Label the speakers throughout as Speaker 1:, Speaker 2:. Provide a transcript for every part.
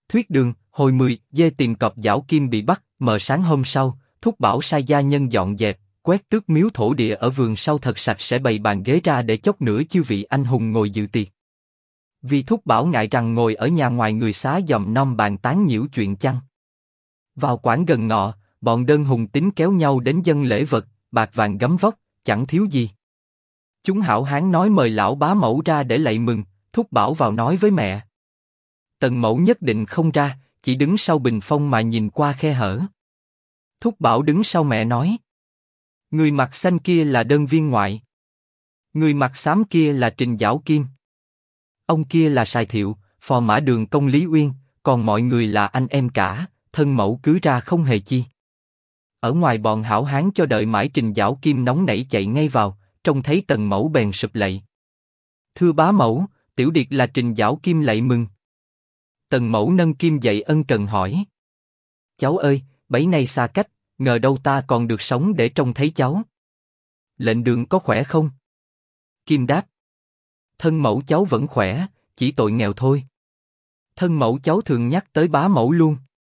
Speaker 1: Thuyết đường, hồi 10, dê tìm cọp Giảo Kim bị bắt. Mờ sáng hôm sau, Thúc Bảo sai gia nhân dọn dẹp, quét tước miếu thổ địa ở vườn sau thật sạch sẽ, bày bàn ghế ra để chốc nữa chư vị anh hùng ngồi dự tiệc. Vì Thúc Bảo ngại rằng ngồi ở nhà ngoài người xá dòm nom bàn tán nhiễu chuyện chăng. Vào quãng gần ngọ, bọn Đơn Hùng Tín kéo nhau đến dâng lễ vật, bạc vàng gấm vóc, chẳng thiếu gì. Chúng hảo hán nói mời lão bá mẫu ra để lạy mừng. Thúc Bảo vào nói với mẹ. Tần mẫu nhất định không ra, chỉ đứng sau bình phong mà nhìn qua khe hở. Thúc Bảo đứng sau mẹ nói. Người mặt xanh kia là Đơn viên ngoại. Người mặt xám kia là Trình Giảo Kim. Ông kia là Sài Thiệu, phò mã Đường công Lý Uyên, còn mọi người là anh em cả, thân mẫu cứ ra không hề chi. Ở ngoài bọn hảo hán cho đợi mãi, Trình Giảo Kim nóng nảy chạy ngay vào, trông thấy Tần mẫu bèn sụp lạy. Thưa bá mẫu, tiểu điệt là Trình Giảo Kim lạy mừng. Tần mẫu nâng kim dậy ân cần hỏi. Cháu ơi, bấy nay xa cách, ngờ đâu ta còn được sống để trông thấy cháu. Lệnh Đường có khỏe không? Kim đáp. Thân mẫu cháu vẫn khỏe, chỉ tội nghèo thôi. Thân mẫu cháu thường nhắc tới bá mẫu luôn.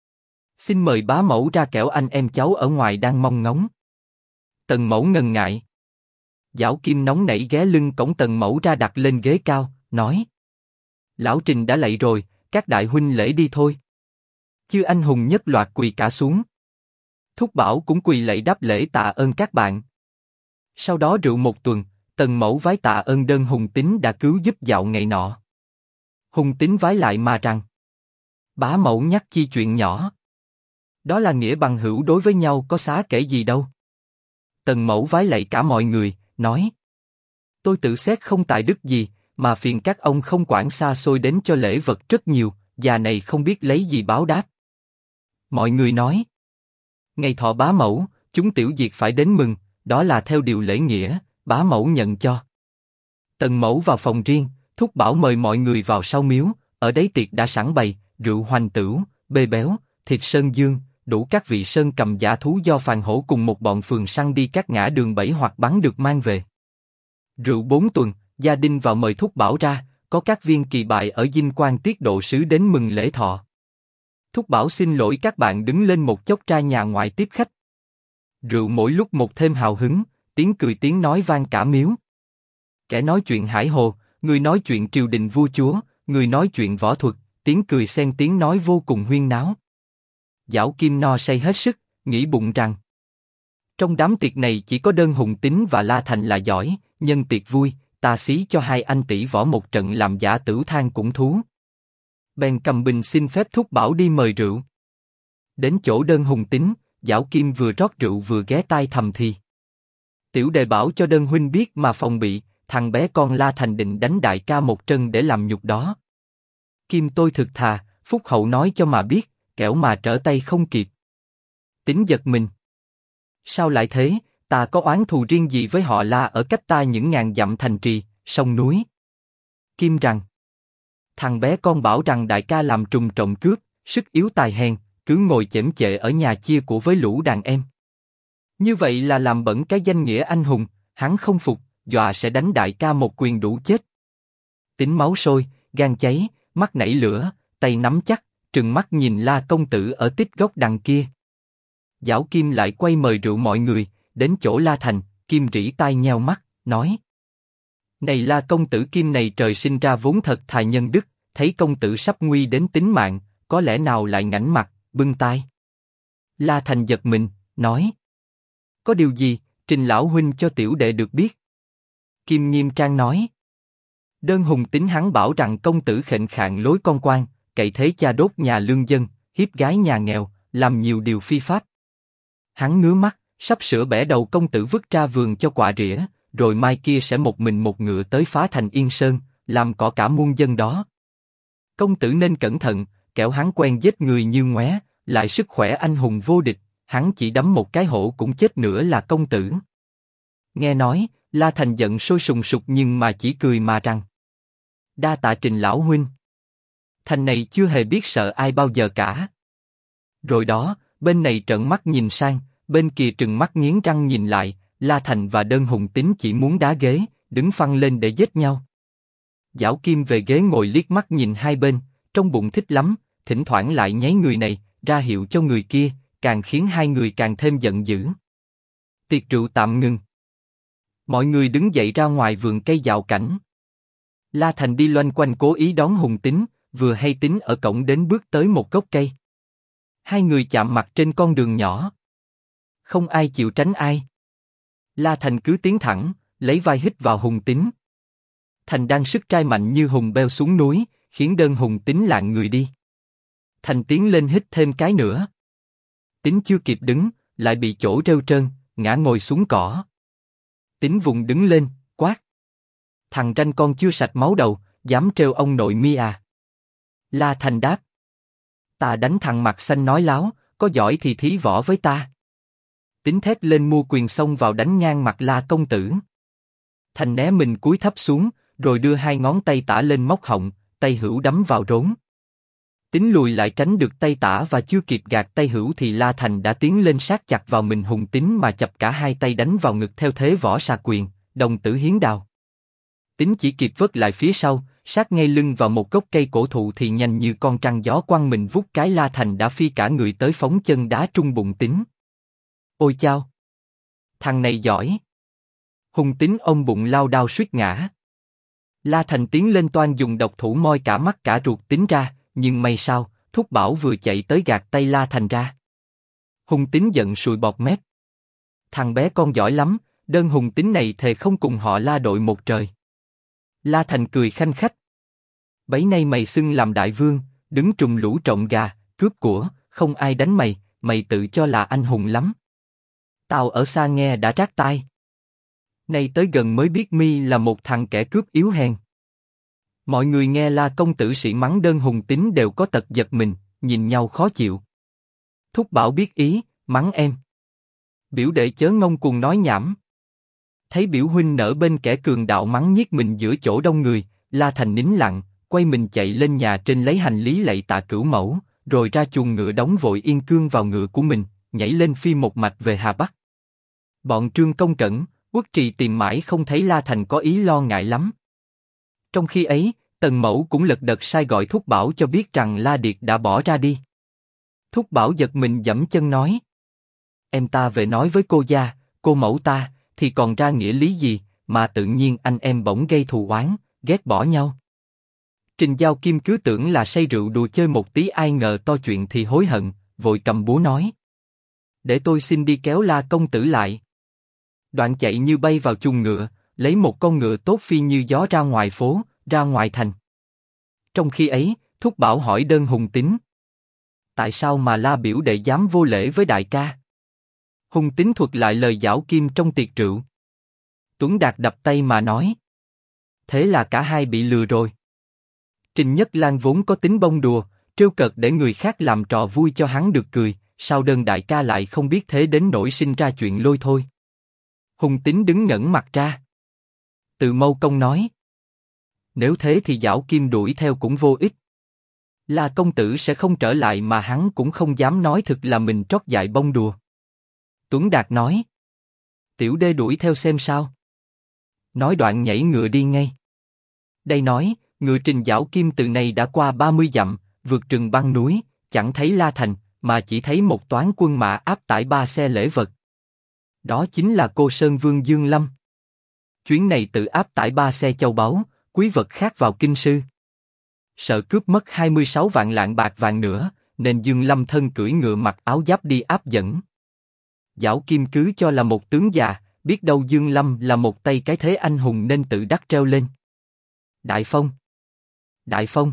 Speaker 1: Xin mời bá mẫu ra, kẻo anh em cháu ở ngoài đang mong ngóng. Tần mẫu ngần ngại. Giảo Kim nóng nảy ghé lưng cổng Tần mẫu ra, đặt lên ghế cao, nói. Lão Trình đã lạy rồi, các đại huynh lễ đi thôi. Chư anh hùng nhất loạt quỳ cả xuống. Thúc Bảo cũng quỳ lạy đáp lễ tạ ơn các bạn. Sau đó rượu một tuần, Tần mẫu vái tạ ơn Đơn Hùng Tín đã cứu giúp dạo ngày nọ. Hùng Tín vái lại mà rằng. Bá mẫu nhắc chi chuyện nhỏ. Đó là nghĩa bằng hữu đối với nhau, có xá kể gì đâu. Tần mẫu vái lạy cả mọi người, nói. Tôi tự xét không tài đức gì, mà phiền các ông không quản xa xôi đến cho lễ vật rất nhiều, già này không biết lấy gì báo đáp. Mọi người nói. Ngày thọ bá mẫu, chúng tiểu diệt phải đến mừng, đó là theo điều lễ nghĩa, bá mẫu nhận cho. Tần mẫu vào phòng riêng, Thúc Bảo mời mọi người vào sau miếu, ở đấy tiệc đã sẵn bày, rượu hoành tửu, bê béo, thịt sơn dương, đủ các vị sơn cầm dã thú do Phàn Hổ cùng một bọn phường săn đi các ngã đường bẫy hoặc bắn được mang về. Rượu 4 tuần, gia đình vào mời Thúc Bảo ra, có các viên kỳ bại ở Dinh Quan tiết độ sứ đến mừng lễ thọ. Thúc Bảo xin lỗi các bạn đứng lên một chốc ra nhà ngoại tiếp khách. Rượu mỗi lúc một thêm hào hứng, tiếng cười tiếng nói vang cả miếu. Kẻ nói chuyện hải hồ, người nói chuyện triều đình vua chúa, người nói chuyện võ thuật, tiếng cười xen tiếng nói vô cùng huyên náo. Giảo Kim no say hết sức, nghĩ bụng rằng trong đám tiệc này chỉ có Đơn Hùng Tín và La Thành là giỏi, nhân tiệc vui, ta xí cho hai anh tỷ võ một trận làm giả tử than cũng thú. Bèn cầm bình xin phép Thúc Bảo đi mời rượu. Đến chỗ Đơn Hùng Tín, Giảo Kim vừa rót rượu vừa ghé tai thầm thì. Tiểu đệ bảo cho Đơn huynh biết mà phòng bị, thằng bé con La Thành định đánh đại ca một trận để làm nhục đó. Kim tôi thực thà, phúc hậu nói cho mà biết, kẻo mà trở tay không kịp. Tín giật mình. Sao lại thế, ta có oán thù riêng gì với họ La ở cách ta những ngàn dặm thành trì, sông núi? Kim rằng. Thằng bé con bảo rằng đại ca làm trùng trộm cướp, sức yếu tài hèn, cứ ngồi chễm chệ ở nhà chia của với lũ đàn em. Như vậy là làm bẩn cái danh nghĩa anh hùng, hắn không phục, dọa sẽ đánh đại ca một quyền đủ chết. Tính máu sôi, gan cháy, mắt nảy lửa, tay nắm chắc, trừng mắt nhìn La công tử ở tít góc đằng kia. Giảo Kim lại quay mời rượu mọi người, đến chỗ La Thành, Kim rỉ tai nheo mắt, nói. Này La công tử, Kim này trời sinh ra vốn thật thà nhân đức, thấy công tử sắp nguy đến tính mạng, có lẽ nào lại ngảnh mặt, bưng tai. La Thành giật mình, nói. Có điều gì, Trình lão huynh cho tiểu đệ được biết. Kim nghiêm trang nói. Đơn Hùng Tín hắn bảo rằng công tử khệnh khạng lối con quan, cậy thế cha đốt nhà lương dân, hiếp gái nhà nghèo, làm nhiều điều phi pháp. Hắn ngứa mắt, sắp sửa bẻ đầu công tử vứt ra vườn cho quạ rỉa, rồi mai kia sẽ một mình một ngựa tới phá thành Yên Sơn, làm cỏ cả muôn dân đó. Công tử nên cẩn thận, kẻo hắn quen giết người như ngoé, lại sức khỏe anh hùng vô địch, hắn chỉ đấm một cái hổ cũng chết nữa là công tử. Nghe nói, La Thành giận sôi sùng sục nhưng mà chỉ cười mà rằng. Đa tạ Trình lão huynh. Thành này chưa hề biết sợ ai bao giờ cả. Rồi đó, bên này trợn mắt nhìn sang, bên kia trừng mắt nghiến răng nhìn lại, La Thành và Đơn Hùng Tín chỉ muốn đá ghế, đứng phăng lên để giết nhau. Giảo Kim về ghế ngồi liếc mắt nhìn hai bên, trong bụng thích lắm, thỉnh thoảng lại nháy người này, ra hiệu cho người kia, càng khiến hai người càng thêm giận dữ. Tiệc rượu tạm ngừng. Mọi người đứng dậy ra ngoài vườn cây dạo cảnh. La Thành đi loanh quanh cố ý đón Hùng Tín, vừa hay Tín ở cổng đến bước tới một gốc cây. Hai người chạm mặt trên con đường nhỏ. Không ai chịu tránh ai. La Thành cứ tiến thẳng, lấy vai hít vào Hùng Tín. Thành đang sức trai mạnh như hùng beo xuống núi, khiến đơn Hùng Tín lạng người đi. Thành tiến lên hít thêm cái nữa. Tín chưa kịp đứng, lại bị chỗ rêu trơn, ngã ngồi xuống cỏ. Tín vùng đứng lên, quát: "Thằng ranh con chưa sạch máu đầu, dám trêu ông nội mi à?" La Thành đáp: "Ta đánh thằng mặt xanh nói láo, có giỏi thì thí võ với ta." Tín thét lên mua quyền xông vào đánh ngang mặt La công tử. Thành né mình cúi thấp xuống, rồi đưa hai ngón tay tả lên móc họng, tay hữu đấm vào rốn. Tín lùi lại tránh được tay tả và chưa kịp gạt tay hữu thì La Thành đã tiến lên sát chặt vào mình Hùng Tín mà chập cả hai tay đánh vào ngực theo thế võ xà quyền, đồng tử hiến đao. Tín chỉ kịp vớt lại phía sau, sát ngay lưng vào một gốc cây cổ thụ thì nhanh như con trăng gió quăng mình vút cái La Thành đã phi cả người tới phóng chân đá trung bụng Tín. Ôi chao! Thằng này giỏi! Hùng Tín ôm bụng lao đao suýt ngã. La Thành tiến lên toan dùng độc thủ moi cả mắt cả ruột Tín ra, nhưng may sao, Thúc Bảo vừa chạy tới gạt tay La Thành ra. Hùng Tín giận sùi bọt mép. Thằng bé con giỏi lắm, đơn Hùng Tín này thề không cùng họ La đội một trời. La Thành cười khanh khách. Bấy nay mày xưng làm đại vương, đứng trùm lũ trộm gà, cướp của, không ai đánh mày, mày tự cho là anh hùng lắm. Tao ở xa nghe đã rát tai. Nay tới gần mới biết mi là một thằng kẻ cướp yếu hèn. Mọi người nghe La công tử sĩ mắng đơn Hùng Tín đều có tật giật mình, nhìn nhau khó chịu. Thúc Bảo biết ý, mắng em. Biểu đệ chớ ngông cuồng nói nhảm. Thấy biểu huynh nở bên kẻ cường đạo mắng nhiếc mình giữa chỗ đông người, La Thành nín lặng, quay mình chạy lên nhà trên lấy hành lý lạy tạ Cửu Mẫu, rồi ra chuồng ngựa đóng vội yên cương vào ngựa của mình, nhảy lên phi một mạch về Hà Bắc. Bọn Trương Công Cẩn, Uất Trì tìm mãi không thấy La Thành có ý lo ngại lắm. Trong khi ấy, Tần Mẫu cũng lật đật sai gọi Thúc Bảo cho biết rằng La Điệt đã bỏ ra đi. Thúc Bảo giật mình giẫm chân nói: "Em ta về nói với cô gia, cô mẫu ta, thì còn ra nghĩa lý gì, mà tự nhiên anh em bỗng gây thù oán, ghét bỏ nhau." Trình Giao Kim cứ tưởng là say rượu đùa chơi một tí, ai ngờ to chuyện thì hối hận, vội cầm búa nói: "Để tôi xin đi kéo La công tử lại." Đoạn chạy như bay vào chuồng ngựa, lấy một con ngựa tốt phi như gió ra ngoài phố, ra ngoài thành. Trong khi ấy, Thúc Bảo hỏi đơn Hùng Tín: "Tại sao mà La biểu đệ dám vô lễ với đại ca?" Hùng Tín thuật lại lời Giảo Kim trong tiệc rượu. Tuấn Đạt đập tay mà nói: "Thế là cả hai bị lừa rồi." Trình Nhất Lang vốn có tính bông đùa, trêu cợt để người khác làm trò vui cho hắn được cười, sao đơn đại ca lại không biết thế đến nỗi sinh ra chuyện lôi thôi. Hùng Tín đứng ngẩn mặt ra. Từ Mâu Công nói: "Nếu thế thì Giảo Kim đuổi theo cũng vô ích. La công tử sẽ không trở lại mà hắn cũng không dám nói thực là mình trót dại bông đùa." Tuấn Đạt nói: "Tiểu đê đuổi theo xem sao." Nói đoạn nhảy ngựa đi ngay. Đây nói, ngựa Trình Giảo Kim từ này đã qua 30 dặm, vượt rừng băng núi, chẳng thấy La Thành, mà chỉ thấy một toán quân mã áp tải 3 xe lễ vật. Đó chính là Cô Sơn Vương Dương Lâm. Chuyến này tự áp tải 3 xe châu báu, quý vật khác vào kinh sư. Sợ cướp mất 26 vạn lạng bạc vàng nữa, nên Dương Lâm thân cưỡi ngựa mặc áo giáp đi áp dẫn. Giảo Kim cứ cho là một tướng già, biết đâu Dương Lâm là một tay cái thế anh hùng nên tự đắc treo lên: "Đại Phong! Đại Phong!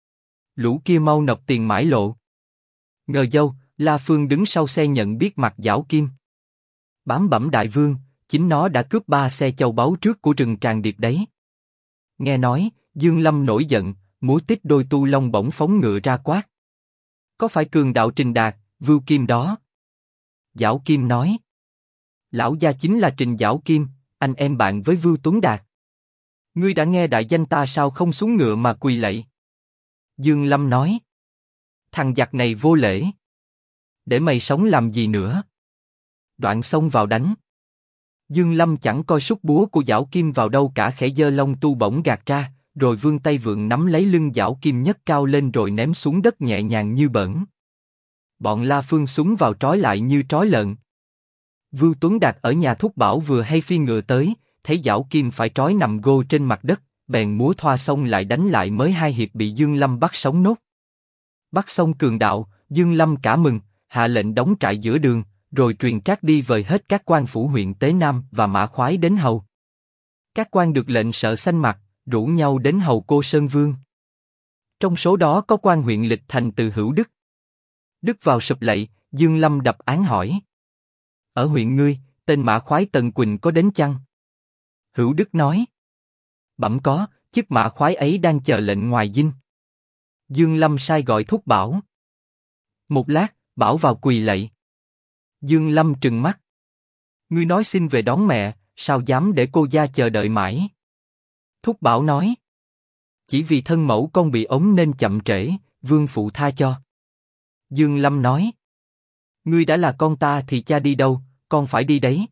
Speaker 1: Lũ kia mau nộp tiền mãi lộ." Ngờ dâu, La Phương đứng sau xe nhận biết mặt Giảo Kim. Bám bẩm đại vương, chính nó đã cướp 3 xe châu báu trước của rừng Tràng Điệp đấy. Nghe nói, Dương Lâm nổi giận, múa tít đôi tu long bổng phóng ngựa ra quát: "Có phải cường đạo Trình Đạt, Vưu Kim đó?" Giảo Kim nói: "Lão gia chính là Trình Giảo Kim, anh em bạn với Vưu Tuấn Đạt. Ngươi đã nghe đại danh ta sao không xuống ngựa mà quỳ lạy?" Dương Lâm nói: "Thằng giặc này vô lễ. Để mày sống làm gì nữa?" Đoạn xông vào đánh. Dương Lâm chẳng coi sút búa của Giảo Kim vào đâu cả, khẽ giơ long tu bổng gạt ra, rồi vươn tay vượn nắm lấy lưng Giảo Kim nhấc cao lên rồi ném xuống đất nhẹ nhàng như bỡn. Bọn La Phương súng vào trói lại như trói lợn. Vưu Tuấn Đạt ở nhà Thúc Bảo vừa hay phi ngựa tới, thấy Giảo Kim phải trói nằm gô trên mặt đất, bèn múa thoa xong lại đánh lại mới 2 hiệp bị Dương Lâm bắt sống nốt. Bắt xong cường đạo, Dương Lâm cả mừng, hạ lệnh đóng trại giữa đường, rồi truyền trác đi vời hết các quan phủ huyện Tế Nam và Mã Khoái đến hầu. Các quan được lệnh sợ xanh mặt, rủ nhau đến hầu Cô Sơn Vương. Trong số đó có quan huyện Lịch Thành từ Hữu Đức. Đức vào sụp lạy, Dương Lâm đập án hỏi: ở huyện ngươi, tên Mã Khoái Tần Quỳnh có đến chăng? Hữu Đức nói: bẩm có, chức Mã Khoái ấy đang chờ lệnh ngoài dinh. Dương Lâm sai gọi Thúc Bảo. Một lát, Bảo vào quỳ lạy. Dương Lâm trừng mắt: ngươi nói xin về đón mẹ, sao dám để cô gia chờ đợi mãi? Thúc Bảo nói: chỉ vì thân mẫu con bị ốm nên chậm trễ, vương phụ tha cho. Dương Lâm nói: ngươi đã là con ta thì cha đi đâu, con phải đi đấy.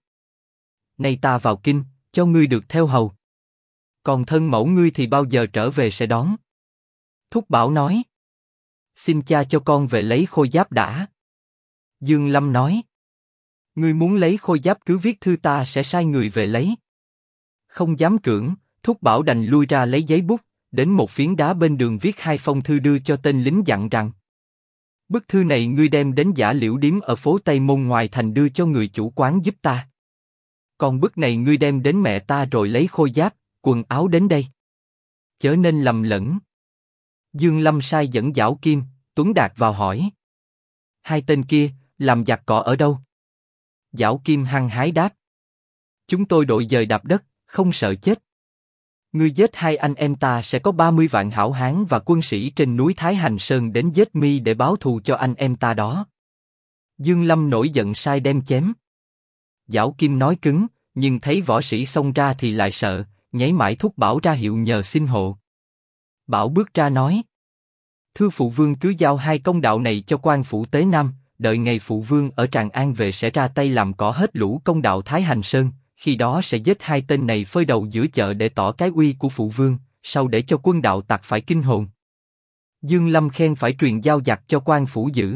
Speaker 1: Nay ta vào kinh, cho ngươi được theo hầu. Còn thân mẫu ngươi thì bao giờ trở về sẽ đón. Thúc Bảo nói: xin cha cho con về lấy khôi giáp đã. Dương Lâm nói: ngươi muốn lấy khôi giáp cứ viết thư ta sẽ sai người về lấy. Không dám cưỡng, Thúc Bảo đành lui ra lấy giấy bút, đến một phiến đá bên đường viết 2 phong thư đưa cho tên lính dặn rằng: bức thư này ngươi đem đến Giả Liễu Điếm ở phố Tây Môn ngoài thành đưa cho người chủ quán giúp ta. Còn bức này ngươi đem đến mẹ ta rồi lấy khôi giáp, quần áo đến đây. Chớ nên lầm lẫn. Dương Lâm sai dẫn Giảo Kim, Tuấn Đạt vào hỏi: hai tên kia, làm giặc cỏ ở đâu? Giảo Kim hăng hái đáp: chúng tôi đội dời đạp đất, không sợ chết. Ngươi giết 2 anh em ta sẽ có 30 vạn hảo hán và quân sĩ trên núi Thái Hành Sơn đến giết mi để báo thù cho anh em ta đó. Dương Lâm nổi giận sai đem chém. Giảo Kim nói cứng, nhưng thấy võ sĩ xông ra thì lại sợ, nháy mãi Thúc Bảo ra hiệu nhờ xin hộ. Bảo bước ra nói: thưa phụ vương cứ giao 2 công đạo này cho quan phủ Tế Nam, đợi ngày phụ vương ở Tràng An về sẽ ra tay làm cỏ hết lũ công đạo Thái Hành Sơn. Khi đó sẽ giết 2 tên này phơi đầu giữa chợ để tỏ cái uy của phụ vương, sau để cho quân đạo tặc phải kinh hồn. Dương Lâm khen phải truyền giao giặc cho quan phủ giữ.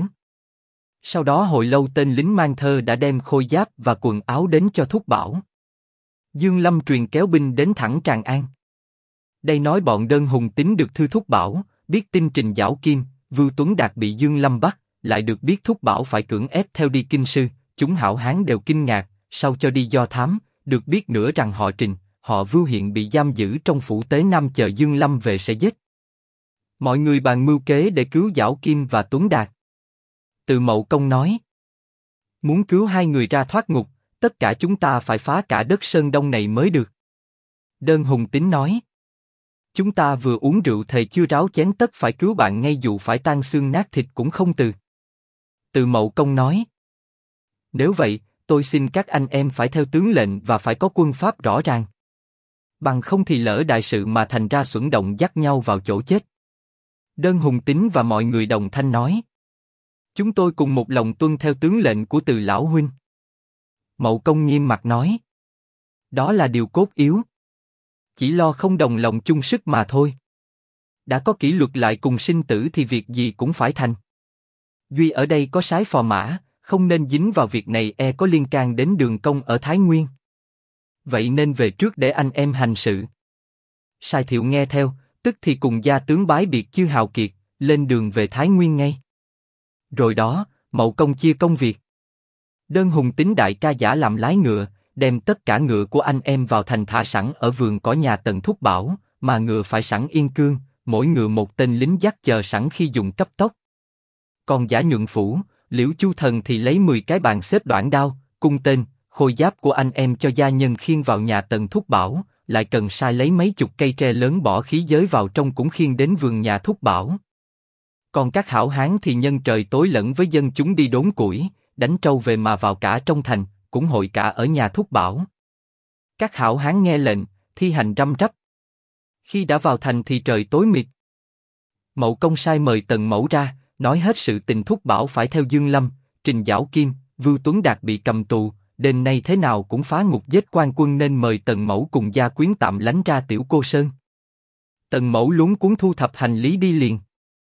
Speaker 1: Sau đó hồi lâu tên lính mang thơ đã đem khôi giáp và quần áo đến cho Thúc Bảo. Dương Lâm truyền kéo binh đến thẳng Tràng An. Đây nói bọn Đơn Hùng Tín được thư Thúc Bảo, biết tin Trình Giảo Kim, Vưu Tuấn Đạt bị Dương Lâm bắt, lại được biết Thúc Bảo phải cưỡng ép theo đi kinh sư, chúng hảo hán đều kinh ngạc, sau cho đi do thám. Được biết nữa rằng họ Trình, họ Vưu hiện bị giam giữ trong phủ Tế Nam chờ Dương Lâm về sẽ giết. Mọi người bàn mưu kế để cứu Giảo Kim và Tuấn Đạt. Từ Mậu Công nói: muốn cứu 2 người ra thoát ngục, tất cả chúng ta phải phá cả đất Sơn Đông này mới được. Đơn Hùng Tín nói: chúng ta vừa uống rượu thề chưa ráo chén tất phải cứu bạn ngay dù phải tan xương nát thịt cũng không từ. Từ Mậu Công nói: nếu vậy, tôi xin các anh em phải theo tướng lệnh và phải có quân pháp rõ ràng. Bằng không thì lỡ đại sự mà thành ra xuẩn động dắt nhau vào chỗ chết. Đơn Hùng Tín và mọi người đồng thanh nói: chúng tôi cùng một lòng tuân theo tướng lệnh của Từ lão huynh. Mậu Công nghiêm mặt nói: đó là điều cốt yếu. Chỉ lo không đồng lòng chung sức mà thôi. Đã có kỷ luật lại cùng sinh tử thì việc gì cũng phải thành. Duy ở đây có sái phò mã, không nên dính vào việc này e có liên can đến Đường Công ở Thái Nguyên. Vậy nên về trước để anh em hành sự. Sai Thiệu nghe theo, tức thì cùng gia tướng bái biệt chư hào kiệt, lên đường về Thái Nguyên ngay. Rồi đó, Mậu Công chia công việc. Đơn Hùng Tín đại ca giả làm lái ngựa, đem tất cả ngựa của anh em vào thành thả sẵn ở vườn cỏ nhà Tần Thúc Bảo, mà ngựa phải sẵn yên cương, mỗi ngựa một tên lính dắt chờ sẵn khi dùng cấp tốc. Còn giả Nhuận Phủ, Liễu Chu Thần thì lấy 10 cái bàn xếp đoạn đao, cung tên, khôi giáp của anh em cho gia nhân khiêng vào nhà Tần Thúc Bảo, lại cần sai lấy mấy chục cây tre lớn bỏ khí giới vào trong cũng khiêng đến vườn nhà Thúc Bảo. Còn các hảo hán thì nhân trời tối lẫn với dân chúng đi đốn củi, đánh trâu về mà vào cả trong thành, cũng hội cả ở nhà Thúc Bảo. Các hảo hán nghe lệnh, thi hành răm rắp. Khi đã vào thành thì trời tối mịt. Mậu Công sai mời Tần Mẫu ra, nói hết sự tình Thúc Bảo phải theo Dương Lâm, Trình Giảo Kim, Vưu Tuấn Đạt bị cầm tù, đêm nay thế nào cũng phá ngục giết quan quân nên mời Tần Mẫu cùng gia quyến tạm lánh ra Tiểu Cô Sơn. Tần Mẫu luống cuống thu thập hành lý đi liền.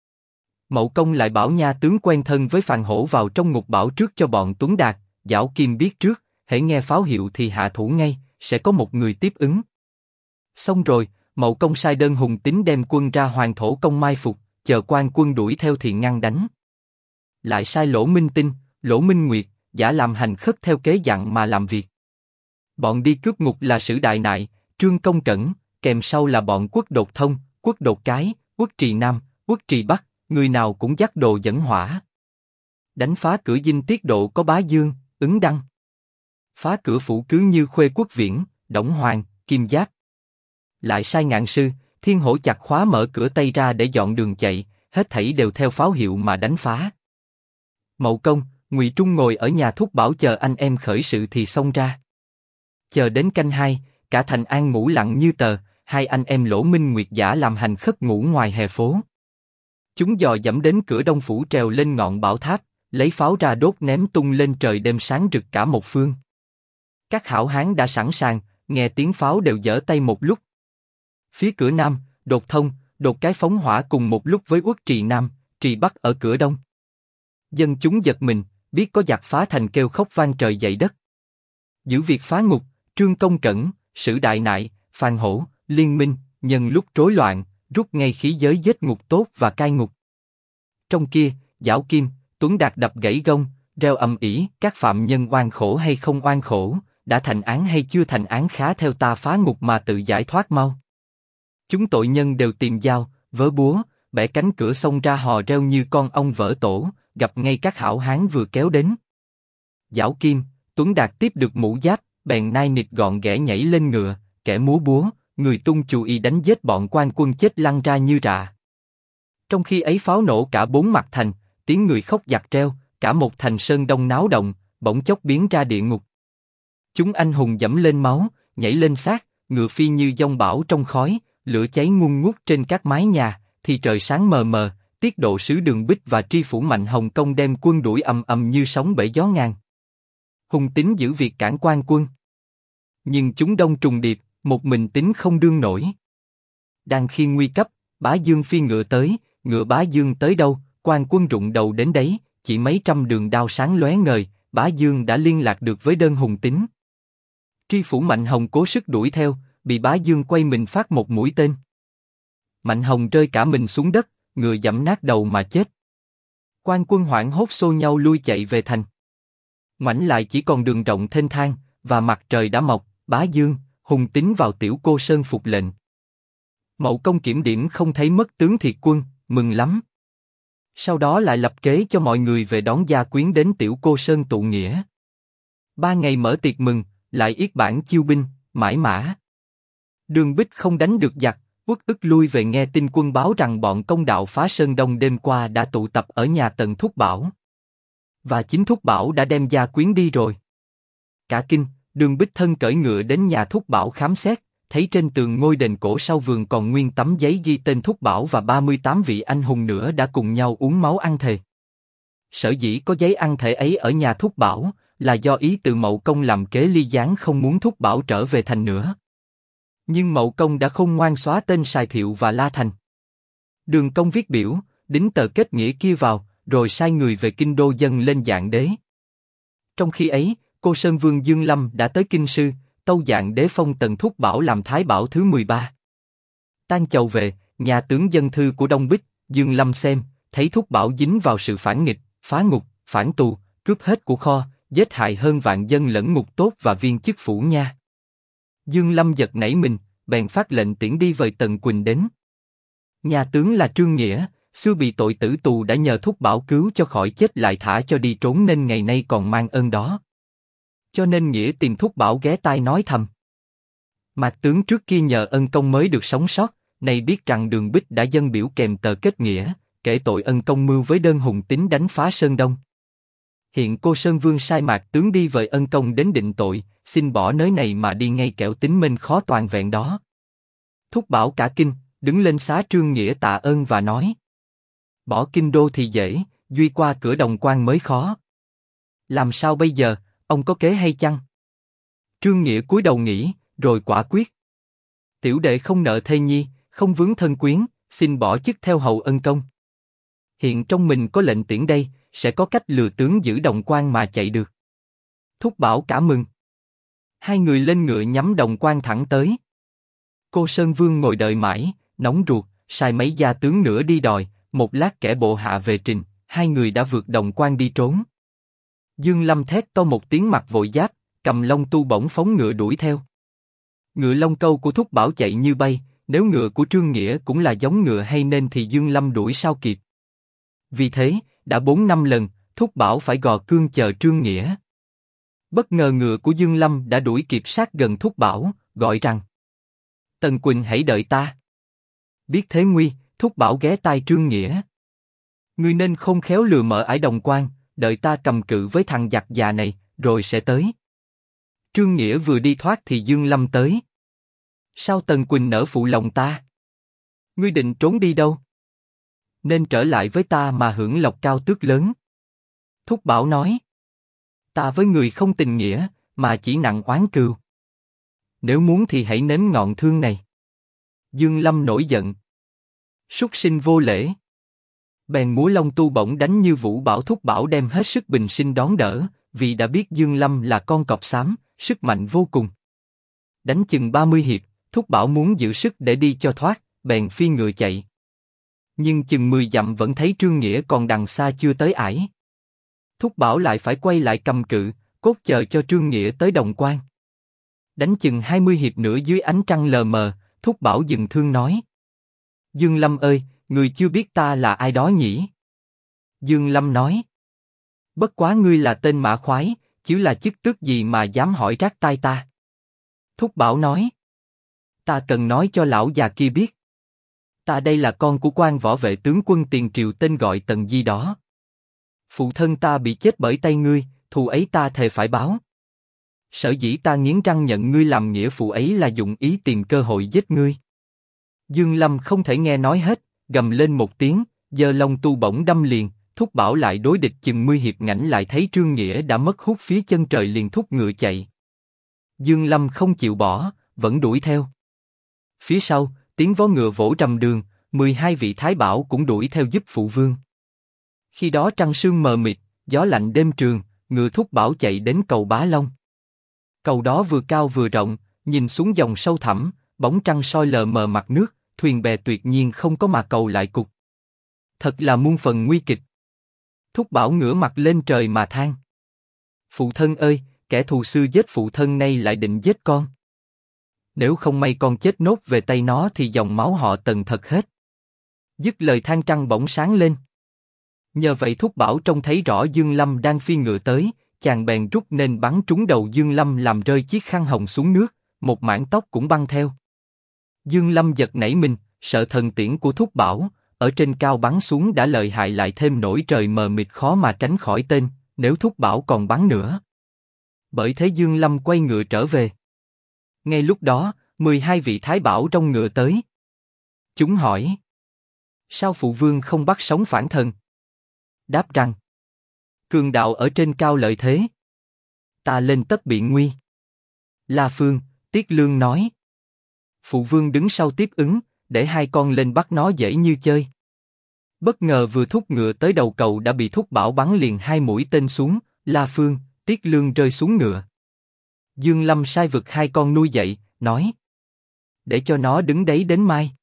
Speaker 1: Mậu Công lại bảo nha tướng quen thân với Phàn Hổ vào trong ngục bảo trước cho bọn Tuấn Đạt, Giảo Kim biết trước, hễ nghe pháo hiệu thì hạ thủ ngay, sẽ có một người tiếp ứng. Xong rồi, Mậu Công sai đơn Hùng Tín đem quân ra Hoàng Thổ Công mai phục, chờ quan quân đuổi theo thì ngăn đánh. Lại sai Lỗ Minh Tinh, Lỗ Minh Nguyệt, giả làm hành khất theo kế dặn mà làm việc. Bọn đi cướp ngục là Sử Đại Nại, Trương Công Cẩn, kèm sau là bọn Quốc Đột Thông, Quốc Đột Cái, Quốc Trì Nam, Quốc Trì Bắc, người nào cũng dắt đồ dẫn hỏa. Đánh phá cửa dinh tiết độ có Bá Dương, Ứng Đăng. Phá cửa phủ cứ như Khuê Quốc Viễn, Đổng Hoàng, Kim Giáp. Lại sai Ngạn Sư, Thiên Hổ chặt khóa mở cửa Tây ra để dọn đường chạy, hết thảy đều theo pháo hiệu mà đánh phá. Mậu Công, Ngụy Trung ngồi ở nhà Thúc Bảo chờ anh em khởi sự thì xông ra. Chờ đến canh 2, cả thành An ngủ lặng như tờ, hai anh em Lỗ Minh Nguyệt giả làm hành khất ngủ ngoài hè phố. Chúng dò dẫm đến cửa Đông phủ trèo lên ngọn bảo tháp, lấy pháo ra đốt ném tung lên trời đêm sáng rực cả một phương. Các hảo hán đã sẵn sàng, nghe tiếng pháo đều giở tay một lúc. Phía cửa Nam, Đột Thông, Đột Cái phóng hỏa cùng một lúc với Uất Trì Nam, Trì Bắc ở cửa Đông. Dân chúng giật mình, biết có giặc phá thành kêu khóc vang trời dậy đất. Giữ việc phá ngục, Trương Công Cẩn, Sử Đại Nại, Phàn Hổ, liên minh, nhân lúc rối loạn, rút ngay khí giới giết ngục tốt và cai ngục. Trong kia, Giảo Kim, Tuấn Đạt đập gãy gông, reo ầm ĩ, các phạm nhân oan khổ hay không oan khổ, đã thành án hay chưa thành án khá theo ta phá ngục mà tự giải thoát mau. Chúng tội nhân đều tìm dao, vớ búa, bẻ cánh cửa xông ra hò reo như con ong vỡ tổ, gặp ngay các hảo hán vừa kéo đến. Giảo Kim, Tuấn Đạt tiếp được mũ giáp, bèn nai nịt gọn ghẽ nhảy lên ngựa, kẻ múa búa, người tung chù y đánh giết bọn quan quân chết lăn ra như rạ. Trong khi ấy pháo nổ cả bốn mặt thành, tiếng người khóc giặc reo, cả một thành Sơn Đông náo động, bỗng chốc biến ra địa ngục. Chúng anh hùng dẫm lên máu, nhảy lên xác, ngựa phi như giông bão trong khói, lửa cháy ngun ngút trên các mái nhà, thì trời sáng mờ mờ, tiết độ sứ Đường Bích và tri phủ Mạnh Hồng Công đem quân đuổi ầm ầm như sóng bể gió ngàn. Hùng Tín giữ việc cản quan quân, nhưng chúng đông trùng điệp, một mình Tín không đương nổi. Đang khi nguy cấp, Bá Dương phi ngựa tới, ngựa Bá Dương tới đâu, quan quân rụng đầu đến đấy, chỉ mấy trăm đường đao sáng lóe ngời, Bá Dương đã liên lạc được với đơn Hùng Tín. Tri phủ Mạnh Hồng cố sức đuổi theo, bị Bá Dương quay mình phát một mũi tên. Mạnh Hồng rơi cả mình xuống đất, ngựa giẫm nát đầu mà chết. Quan quân hoảng hốt xô nhau lui chạy về thành. Ngoảnh lại chỉ còn đường rộng thênh thang, và mặt trời đã mọc. Bá Dương, Hùng Tín vào Tiểu Cô Sơn phục lệnh. Mậu Công kiểm điểm không thấy mất tướng thiệt quân, mừng lắm. Sau đó lại lập kế cho mọi người về đón gia quyến đến Tiểu Cô Sơn tụ nghĩa. 3 ngày mở tiệc mừng, lại yết bản chiêu binh, mãi mã. Đường Bích không đánh được giặc, uất ức lui về nghe tin quân báo rằng bọn công đạo phá Sơn Đông đêm qua đã tụ tập ở nhà Tần Thúc Bảo. Và chính Thúc Bảo đã đem gia quyến đi rồi. Cả kinh, Đường Bích thân cởi ngựa đến nhà Thúc Bảo khám xét, thấy trên tường ngôi đền cổ sau vườn còn nguyên tấm giấy ghi tên Thúc Bảo và 38 vị anh hùng nữa đã cùng nhau uống máu ăn thề. Sở dĩ có giấy ăn thề ấy ở nhà Thúc Bảo, là do ý từ Mậu Công làm kế ly gián không muốn Thúc Bảo trở về thành nữa. Nhưng Mậu Công đã khôn ngoan xóa tên Sài Thiệu và La Thành. Đường Công viết biểu, đính tờ kết nghĩa kia vào, rồi sai người về kinh đô dâng lên Dạng Đế. Trong khi ấy, Cô Sơn Vương Dương Lâm đã tới kinh sư, tâu Dạng Đế phong Tần Thúc Bảo làm Thái Bảo thứ 13. Tan chầu về, nhà tướng dân thư của Đông Bích, Dương Lâm xem, thấy Thúc Bảo dính vào sự phản nghịch, phá ngục, phản tù, cướp hết của kho, giết hại hơn vạn dân lẫn ngục tốt và viên chức phủ nha. Dương Lâm giật nảy mình, bèn phát lệnh tiễn đi vời Tần Quỳnh đến. Nhà tướng là Trương Nghĩa, xưa bị tội tử tù đã nhờ Thúc Bảo cứu cho khỏi chết lại thả cho đi trốn nên ngày nay còn mang ơn đó. Cho nên Nghĩa tìm Thúc Bảo ghé tai nói thầm. Mạc tướng trước kia nhờ ân công mới được sống sót, nay biết rằng Đường Bích đã dâng biểu kèm tờ kết nghĩa, kể tội ân công mưu với đơn Hùng Tín đánh phá Sơn Đông. Hiện Cô Sơn Vương sai Mạc tướng đi vời ân công đến định tội, xin bỏ nơi này mà đi ngay kẻo tính minh khó toàn vẹn đó. Thúc Bảo cả kinh, đứng lên xá Trương Nghĩa tạ ơn và nói: bỏ kinh đô thì dễ, duy qua cửa Đồng Quan mới khó. Làm sao bây giờ, ông có kế hay chăng? Trương Nghĩa cúi đầu nghĩ, rồi quả quyết: tiểu đệ không nợ thê nhi, không vướng thân quyến, xin bỏ chức theo hầu ân công. Hiện trong mình có lệnh tiễn đây, sẽ có cách lừa tướng giữ Đồng Quan mà chạy được. Thúc Bảo cả mừng. Hai người lên ngựa nhắm Đồng Quan thẳng tới. Cô Sơn Vương ngồi đợi mãi, nóng ruột, sai mấy gia tướng nữa đi đòi, một lát kẻ bộ hạ về trình, hai người đã vượt Đồng Quan đi trốn. Dương Lâm thét to một tiếng mặt vội giáp, cầm Long Tu bổng phóng ngựa đuổi theo. Ngựa Long Câu của Thúc Bảo chạy như bay, nếu ngựa của Trương Nghĩa cũng là giống ngựa hay nên thì Dương Lâm đuổi sao kịp. Vì thế, đã 4-5 lần, Thúc Bảo phải gò cương chờ Trương Nghĩa. Bất ngờ ngựa của Dương Lâm đã đuổi kịp sát gần Thúc Bảo, gọi rằng: Tần Quỳnh hãy đợi ta. Biết thế nguy, Thúc Bảo ghé tai Trương Nghĩa: Ngươi nên không khéo lừa mở ải Đồng Quan, đợi ta cầm cự với thằng giặc già này, rồi sẽ tới. Trương Nghĩa vừa đi thoát thì Dương Lâm tới. Sao Tần Quỳnh nỡ phụ lòng ta? Ngươi định trốn đi đâu? Nên trở lại với ta mà hưởng lộc cao tước lớn. Thúc Bảo nói: Ta với người không tình nghĩa, mà chỉ nặng oán cừu. Nếu muốn thì hãy nếm ngọn thương này. Dương Lâm nổi giận: Súc sinh vô lễ. Bèn múa Long Tu bổng đánh như vũ bảo. Thúc Bảo đem hết sức bình sinh đón đỡ, vì đã biết Dương Lâm là con cọp xám, sức mạnh vô cùng. Đánh chừng 30 hiệp, Thúc Bảo muốn giữ sức để đi cho thoát, bèn phi ngựa chạy. Nhưng chừng 10 dặm vẫn thấy Trương Nghĩa còn đằng xa chưa tới ải. Thúc Bảo lại phải quay lại cầm cự, cốt chờ cho Trương Nghĩa tới Đồng Quan. Đánh chừng 20 hiệp nữa dưới ánh trăng lờ mờ, Thúc Bảo dừng thương nói: Dương Lâm ơi, người chưa biết ta là ai đó nhỉ? Dương Lâm nói: Bất quá ngươi là tên mã khoái, chứ là chức tước gì mà dám hỏi rát tai ta? Thúc Bảo nói: Ta cần nói cho lão già kia biết. Ta đây là con của quan võ vệ tướng quân tiền triều tên gọi Tần Di đó. Phụ thân ta bị chết bởi tay ngươi, thù ấy ta thề phải báo. Sở dĩ ta nghiến răng nhận ngươi làm nghĩa phụ ấy là dụng ý tìm cơ hội giết ngươi. Dương Lâm không thể nghe nói hết, gầm lên một tiếng, giơ Long Tu bổng đâm liền. Thúc Bảo lại đối địch chừng 10 hiệp ngảnh lại thấy Trương Nghĩa đã mất hút phía chân trời liền thúc ngựa chạy. Dương Lâm không chịu bỏ, vẫn đuổi theo. Phía sau, tiếng vó ngựa vỗ trầm đường, 12 vị thái bảo cũng đuổi theo giúp phụ vương. Khi đó trăng sương mờ mịt, gió lạnh đêm trường, ngựa Thúc Bảo chạy đến cầu Bá Long. Cầu đó vừa cao vừa rộng, nhìn xuống dòng sâu thẳm, bóng trăng soi lờ mờ mặt nước, thuyền bè tuyệt nhiên không có mà cầu lại cục. Thật là muôn phần nguy kịch. Thúc Bảo ngửa mặt lên trời mà than: Phụ thân ơi, kẻ thù xưa giết phụ thân nay lại định giết con. Nếu không may con chết nốt về tay nó thì dòng máu họ Tần thật hết. Dứt lời than trăng bỗng sáng lên. Nhờ vậy Thúc Bảo trông thấy rõ Dương Lâm đang phi ngựa tới, chàng bèn rút nên bắn trúng đầu Dương Lâm làm rơi chiếc khăn hồng xuống nước, một mảng tóc cũng băng theo. Dương Lâm giật nảy mình, sợ thần tiễn của Thúc Bảo ở trên cao bắn xuống đã lợi hại lại thêm nổi trời mờ mịt khó mà tránh khỏi tên, nếu Thúc Bảo còn bắn nữa. Bởi thế Dương Lâm quay ngựa trở về. Ngay lúc đó, 12 vị thái bảo trong ngựa tới. Chúng hỏi: Sao phụ vương không bắt sống phản thần? Đáp rằng: Cường đạo ở trên cao lợi thế. Ta lên tất bị nguy. La Phương, Tiết Lương nói: Phụ vương đứng sau tiếp ứng, để hai con lên bắt nó dễ như chơi. Bất ngờ vừa thúc ngựa tới đầu cầu đã bị Thúc Bảo bắn liền 2 mũi tên xuống, La Phương, Tiết Lương rơi xuống ngựa. Dương Lâm sai vực 2 con nuôi dậy, nói: Để cho nó đứng đấy đến mai.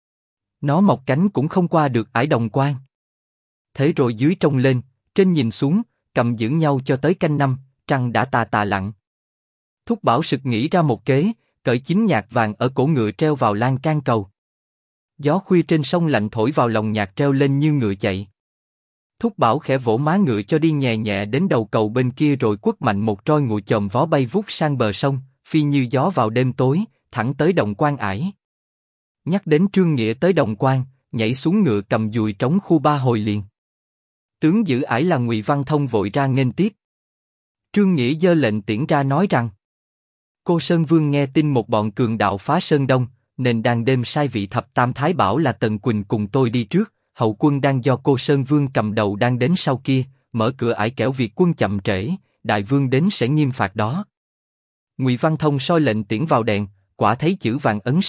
Speaker 1: Nó mọc cánh cũng không qua được ải Đồng Quan. Thế rồi dưới trông lên, trên nhìn xuống, cầm giữ nhau cho tới canh 5, trăng đã tà tà lặn. Thúc Bảo sực nghĩ ra một kế, cởi chính nhạc vàng ở cổ ngựa treo vào lan can cầu. Gió khuya trên sông lạnh thổi vào lòng nhạc treo lên như ngựa chạy. Thúc Bảo khẽ vỗ má ngựa cho đi nhẹ nhẹ đến đầu cầu bên kia rồi quất mạnh một roi ngựa chồm vó bay vút sang bờ sông, phi như gió vào đêm tối, thẳng tới Đồng Quan ải. Nhắc đến Trương Nghĩa tới Đồng Quan, nhảy xuống ngựa cầm dùi trống khu 3 hồi liền. Tướng giữ ải là Ngụy Văn Thông vội ra nghênh tiếp. Trương Nghĩa giơ lệnh tiễn ra nói rằng: Cô Sơn Vương nghe tin một bọn cường đạo phá Sơn Đông, nên đang đêm sai vị thập tam thái bảo là Tần Quỳnh cùng tôi đi trước, hậu quân đang do cô Sơn Vương cầm đầu đang đến sau kia, mở cửa ải kẻo việc quân chậm trễ, đại vương đến sẽ nghiêm phạt đó. Ngụy Văn Thông soi lệnh tiễn vào đèn, quả thấy chữ vàng ấn son,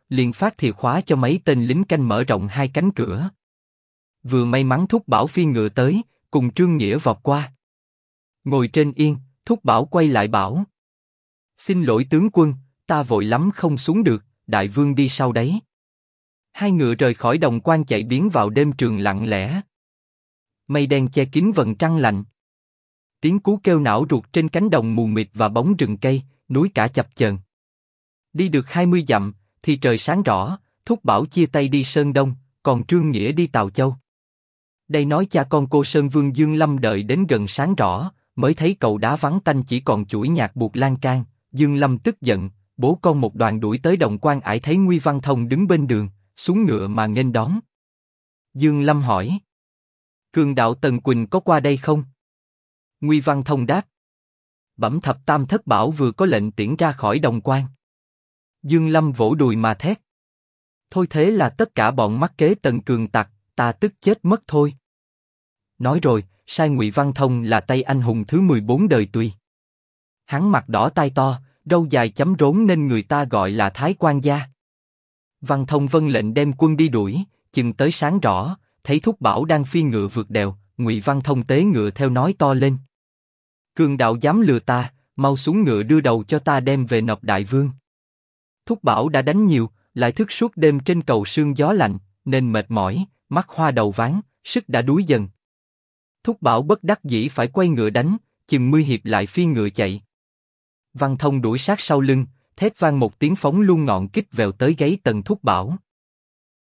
Speaker 1: liền phát thìa khóa cho mấy tên lính canh mở rộng hai cánh cửa. Vừa may mắn Thúc Bảo phi ngựa tới, cùng Trương Nghĩa vọt qua. Ngồi trên yên, Thúc Bảo quay lại bảo: xin lỗi tướng quân, ta vội lắm không xuống được, đại vương đi sau đấy. Hai ngựa rời khỏi đồng quan chạy biến vào đêm trường lặng lẽ. Mây đen che kín vầng trăng lạnh. Tiếng cú kêu não ruột trên cánh đồng mù mịt và bóng rừng cây, núi cả chập chờn. Đi được 20 dặm, thì trời sáng rõ, Thúc Bảo chia tay đi Sơn Đông, còn Trương Nghĩa đi Tào Châu. Đây nói cha con cô Sơn Vương Dương Lâm đợi đến gần sáng rõ, mới thấy cầu đá vắng tanh chỉ còn chuỗi nhạc buộc lan can. Dương Lâm tức giận, bố con một đoàn đuổi tới đồng quan ải thấy Nguy Văn Thông đứng bên đường, xuống ngựa mà nghênh đón. Dương Lâm hỏi: cường đạo Tần Quỳnh có qua đây không? Nguy Văn Thông đáp: bẩm thập tam thất bảo vừa có lệnh tiễn ra khỏi đồng quan. Dương Lâm vỗ đùi mà thét: thôi thế là tất cả bọn mắc kế Tần cường tặc, ta tức chết mất thôi. Nói rồi, sai Ngụy Văn Thông là tay anh hùng thứ 14 đời Tùy. Hắn mặt đỏ tai to, râu dài chấm rốn nên người ta gọi là Thái Quan gia. Văn Thông vâng lệnh đem quân đi đuổi, chừng tới sáng rõ, thấy Thúc Bảo đang phi ngựa vượt đèo, Ngụy Văn Thông tế ngựa theo nói to lên: cường đạo dám lừa ta, mau xuống ngựa đưa đầu cho ta đem về nộp đại vương. Thúc Bảo đã đánh nhiều, lại thức suốt đêm trên cầu sương gió lạnh, nên mệt mỏi, mắt hoa đầu váng, sức đã đuối dần. Thúc Bảo bất đắc dĩ phải quay ngựa đánh, chừng 10 hiệp lại phi ngựa chạy. Văn Thông đuổi sát sau lưng, thét vang một tiếng phóng luôn ngọn kích vèo tới gáy Tần Thúc Bảo.